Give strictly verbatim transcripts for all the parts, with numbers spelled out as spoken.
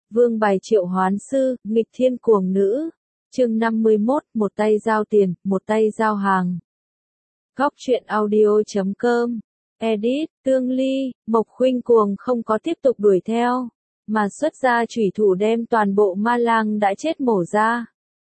Vương bài triệu hoán sư, nghịch thiên cuồng nữ. Chương năm mươi mốt, một tay giao tiền, một tay giao hàng. Góc truyện audio chấm com. Edit, Tương Ly, Mộc Khuynh Cuồng không có tiếp tục đuổi theo, mà xuất ra chủy thủ đem toàn bộ ma lang đã chết mổ ra.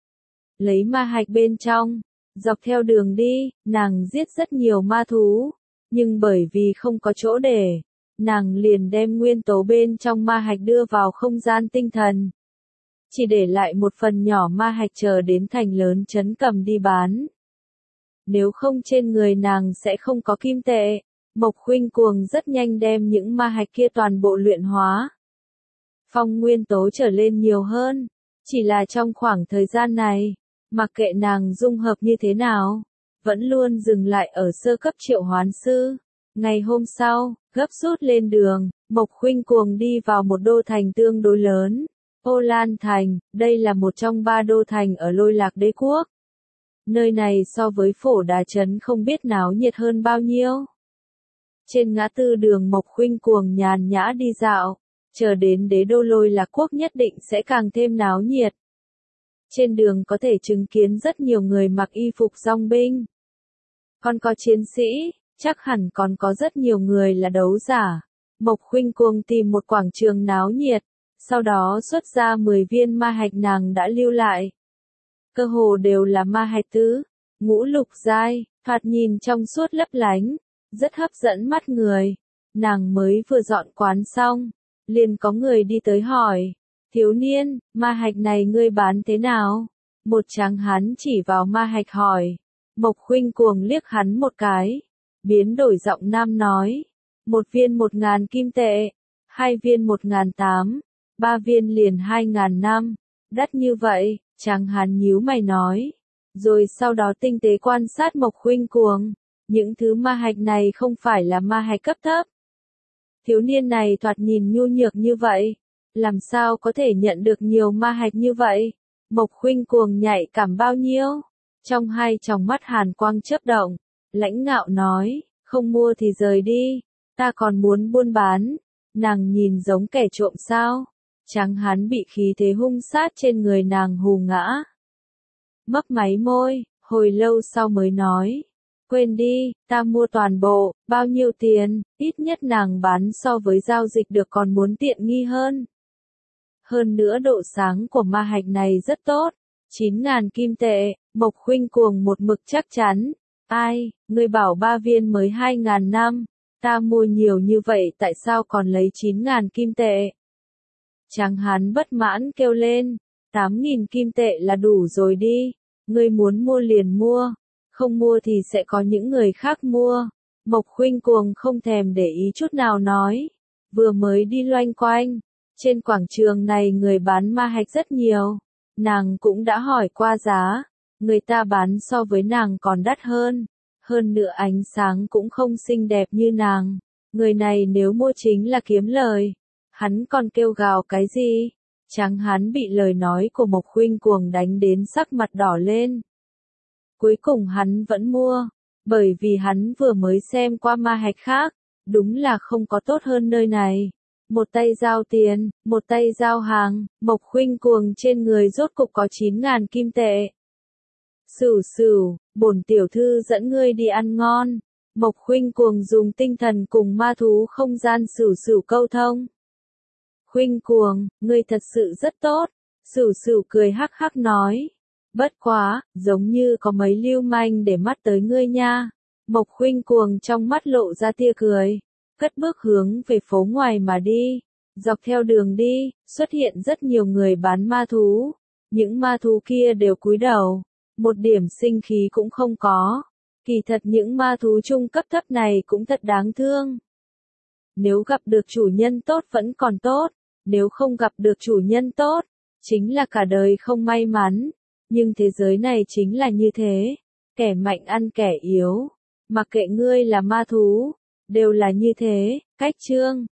Lấy ma hạch bên trong, dọc theo đường đi, nàng giết rất nhiều ma thú, nhưng bởi vì không có chỗ để, nàng liền đem nguyên tố bên trong ma hạch đưa vào không gian tinh thần. Chỉ để lại một phần nhỏ ma hạch chờ đến thành lớn trấn cầm đi bán. Nếu không trên người nàng sẽ không có kim tệ. Mộc Khuynh Cuồng rất nhanh đem những ma hạch kia toàn bộ luyện hóa. Phong nguyên tố trở lên nhiều hơn. Chỉ là trong khoảng thời gian này, mặc kệ nàng dung hợp như thế nào, vẫn luôn dừng lại ở sơ cấp triệu hoán sư. Ngày hôm sau, gấp rút lên đường, Mộc Khuynh Cuồng đi vào một đô thành tương đối lớn. Ô Lan Thành, đây là một trong ba đô thành ở Lôi Lạc Đế Quốc. Nơi này so với Phổ Đà Trấn không biết náo nhiệt hơn bao nhiêu. Trên ngã tư đường Mộc Khuynh Cuồng nhàn nhã đi dạo, chờ đến đế đô Lôi Lạc Quốc nhất định sẽ càng thêm náo nhiệt. Trên đường có thể chứng kiến rất nhiều người mặc y phục dòng binh. Còn có chiến sĩ, chắc hẳn còn có rất nhiều người là đấu giả. Mộc Khuynh Cuồng tìm một quảng trường náo nhiệt, sau đó xuất ra mười viên ma hạch nàng đã lưu lại. Cơ hồ đều là ma hạch tứ, ngũ lục giai, thoạt nhìn trong suốt lấp lánh, rất hấp dẫn mắt người. Nàng mới vừa dọn quán xong, liền có người đi tới hỏi, thiếu niên, ma hạch này ngươi bán thế nào? Một tráng hán chỉ vào ma hạch hỏi. Mộc Khuynh Cuồng liếc hắn một cái, biến đổi giọng nam nói, một viên một ngàn kim tệ, hai viên một ngàn tám, ba viên liền hai ngàn năm, đắt như vậy. Tráng hán nhíu mày nói, rồi sau đó tinh tế quan sát Mộc Khuynh Cuồng, những thứ ma hạch này không phải là ma hạch cấp thấp. Thiếu niên này thoạt nhìn nhu nhược như vậy, làm sao có thể nhận được nhiều ma hạch như vậy? Mộc Khuynh Cuồng nhạy cảm bao nhiêu? Trong hai tròng mắt hàn quang chớp động, lãnh ngạo nói, không mua thì rời đi, ta còn muốn buôn bán. Nàng nhìn giống kẻ trộm sao? Tráng hán bị khí thế hung sát trên người nàng hù ngã. Mấp máy môi, hồi lâu sau mới nói, quên đi, ta mua toàn bộ, bao nhiêu tiền, ít nhất nàng bán so với giao dịch được còn muốn tiện nghi hơn. Hơn nữa độ sáng của ma hạch này rất tốt, chín ngàn kim tệ. Mộc Khuynh Cuồng một mực chắc chắn, ai, ngươi bảo ba viên mới hai ngàn năm, ta mua nhiều như vậy tại sao còn lấy chín ngàn kim tệ? Tráng hán bất mãn kêu lên, tám nghìn kim tệ là đủ rồi đi, ngươi muốn mua liền mua, không mua thì sẽ có những người khác mua. Mộc Khuynh Cuồng không thèm để ý chút nào nói, vừa mới đi loanh quanh, trên quảng trường này người bán ma hạch rất nhiều, nàng cũng đã hỏi qua giá, người ta bán so với nàng còn đắt hơn, hơn nữa ánh sáng cũng không xinh đẹp như nàng, người này nếu mua chính là kiếm lời. Hắn còn kêu gào cái gì? Tráng hán bị lời nói của Mộc Khuynh Cuồng đánh đến sắc mặt đỏ lên. Cuối cùng hắn vẫn mua, bởi vì hắn vừa mới xem qua ma hạch khác, đúng là không có tốt hơn nơi này. Một tay giao tiền, một tay giao hàng, Mộc Khuynh Cuồng trên người rốt cục có chín ngàn kim tệ. Sửu sửu, bổn tiểu thư dẫn ngươi đi ăn ngon. Mộc Khuynh Cuồng dùng tinh thần cùng ma thú không gian sửu sửu câu thông. Khuynh Cuồng, ngươi thật sự rất tốt. Sửu sửu cười hắc hắc nói. Bất quá, giống như có mấy lưu manh để mắt tới ngươi nha. Mộc Khuynh Cuồng trong mắt lộ ra tia cười, cất bước hướng về phố ngoài mà đi. Dọc theo đường đi, xuất hiện rất nhiều người bán ma thú. Những ma thú kia đều cúi đầu, một điểm sinh khí cũng không có. Kỳ thật những ma thú trung cấp thấp này cũng thật đáng thương. Nếu gặp được chủ nhân tốt vẫn còn tốt, nếu không gặp được chủ nhân tốt, chính là cả đời không may mắn. Nhưng thế giới này chính là như thế, kẻ mạnh ăn kẻ yếu, mặc kệ ngươi là ma thú, đều là như thế. Cách chương